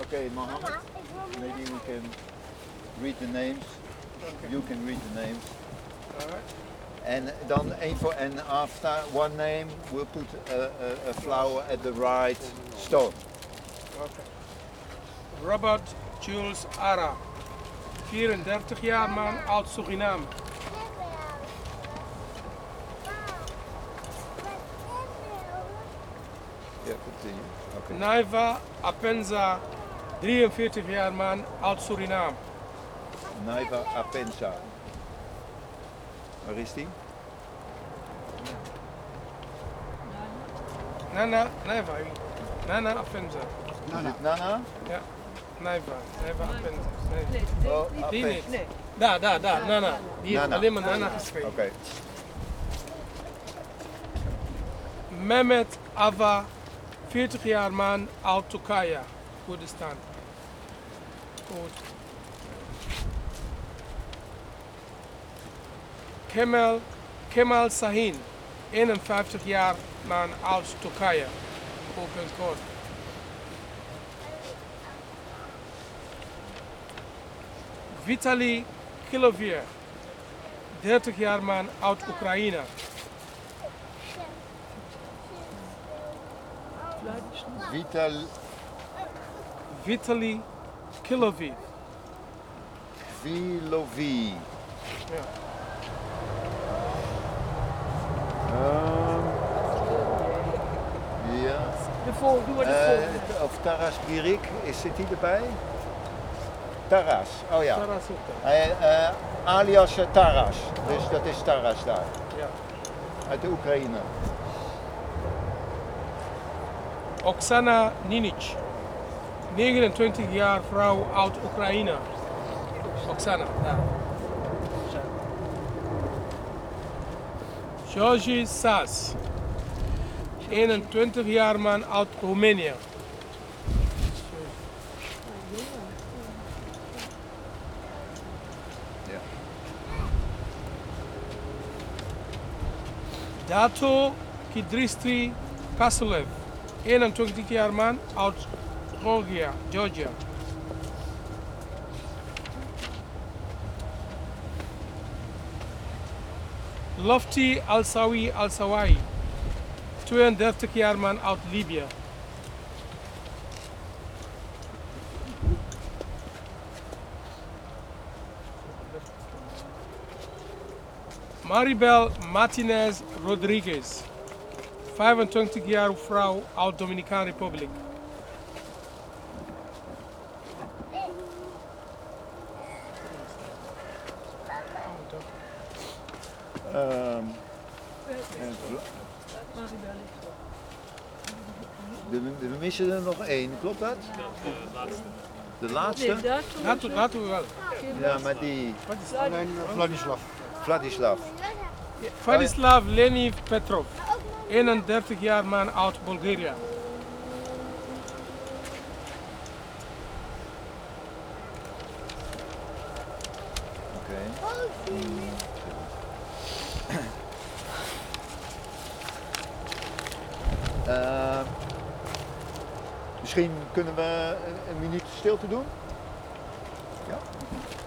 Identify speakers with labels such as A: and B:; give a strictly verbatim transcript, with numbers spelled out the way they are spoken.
A: Okay, Mohammed, maybe we can read the names.
B: Okay.
A: You can read the names.
B: Alright.
A: And dan één voor, and after one name, we'll put a, a, a flower at the right stone.
B: Okay. Robert Jules Ara, vierendertig jaar man, uit Suriname.
A: Yeah, continue. Okay.
B: Naiva Apenza, drieënveertig jaar man, uit Suriname.
A: Naiva Apenza. Waar is die?
B: Nana, Naiva, Nana Apenza.
A: Is het Nana?
B: Ja, Naiva, Naiva Apenza. Nee.
C: Nee,
A: Oh,
C: niet.
B: Die
A: Apen-
B: niet. Daar, daar, daar, Nana. Die heeft
A: Nana.
B: alleen maar Nana geschreven.
A: Oké.
B: Mehmet Ava, veertig jaar man, uit Turkije, Koerdistan. Goed. Kemal, Kemal Sahin, eenenvijftig jaar man, uit Turkije. Open score. Vitaly Kilovier, dertig jaar man, uit Oekraïne.
A: Vital
B: Vitaly Kilovier.
A: Vilovi.
B: Ja.
A: Ehm, ja.
C: De volgende, doe maar de
A: Eh,
C: volgende.
A: of Taras Birik, is, zit hij erbij? Taras, oh ja.
B: Taras ook daar.
A: Hij, eh, alias eh, Taras, dus dat is Taras daar,
B: Ja.
A: uit de Oekraïne.
B: Oksana Ninic, negenentwintig jaar vrouw uit Oekraïne. Oksana, daar. Georgi Sas, eenentwintig jaar man uit Roemenië.
A: Ja.
B: Dato Kidristri Kasulev, eenentwintig jaar man uit Georgia, Georgia. Lofty Al-Sawi Al-Sawai, tweeëndertig jaar man uit Libië. Maribel Martinez Rodriguez, vijfentwintig jaar vrouw uit Dominicaanse Republiek.
A: Ehm, en vla-
C: Maribel ligt er.
A: we, we missen er nog één, klopt dat? De laatste.
C: Nee, daar toen
B: Dat,
C: was
B: dat doen we wel.
A: Ja, maar die
B: Wat is
D: Alleen Vladislav.
A: Vladislav.
B: Vladislav Leniv Petrov, eenendertig jaar man uit Bulgarije.
A: Oké. Eh, misschien kunnen we een, een minuut stilte doen? Ja?